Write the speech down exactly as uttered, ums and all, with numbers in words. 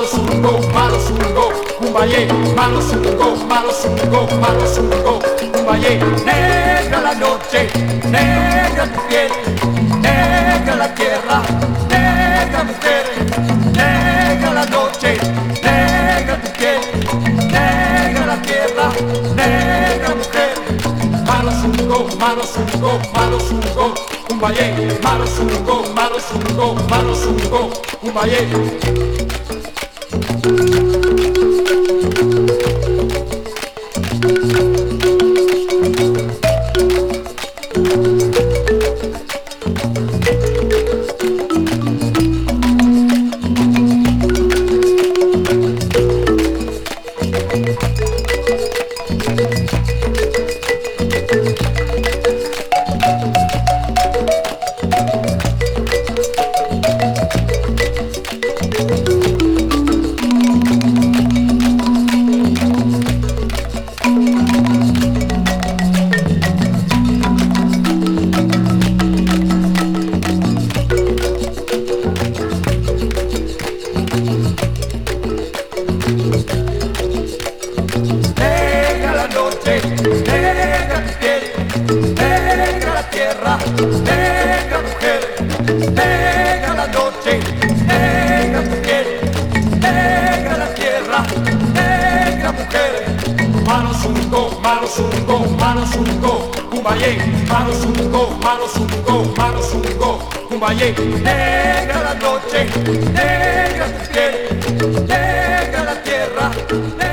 sungo, malo sungo, cumbayé, malo sungo, malo sungo, malo sungo, cumbayé. Negra la noche, negra tu piel, negra la tierra, negra mujer, negra la noche, negra tu piel, negra la tierra, negra mujer. Malo sungo, malo sungo, malo sungo, cumbayé, malo sungo, malo sungo, malo sungo, cumbayé. Negra la noche, negra tu piel, negra la tierra, negra mujer, negra la noche, negra tu piel, negra la tierra, negra mujer. Malo sungo, malo sungo, malo sungo, cumbayé, malo sungo, malo sungo, malo sungo, cumbayé. Negra la noche, negra tu piel, negra la tierra,